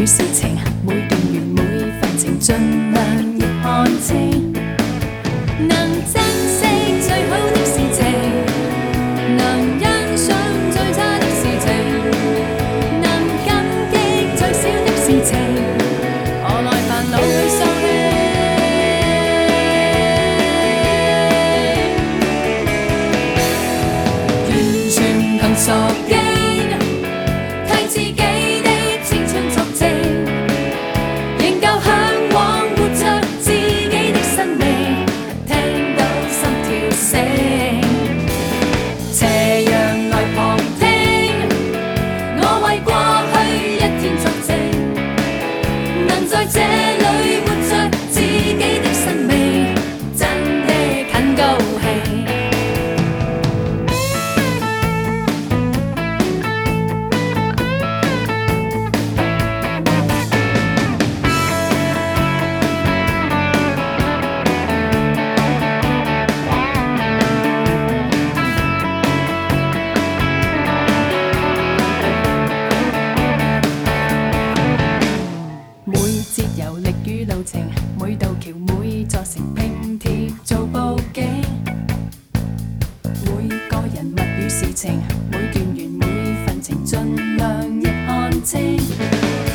事情，每段緣每份情，盡量亦看清。能珍惜最好的事情，能欣賞最差的事情，能感激最小的事情，何來煩惱去喪氣？完全憑傻勁，替自己的青春作證，仍舊向往活着自己的生命，聽到心跳聲，斜陽來旁聽，我為過去一天作證，能在這裏活着自己的生命，真的很高興。每節遊歷與路程，每道橋每座城拼貼做佈景，每個人物與事情，每段緣每份情，盡量亦看清。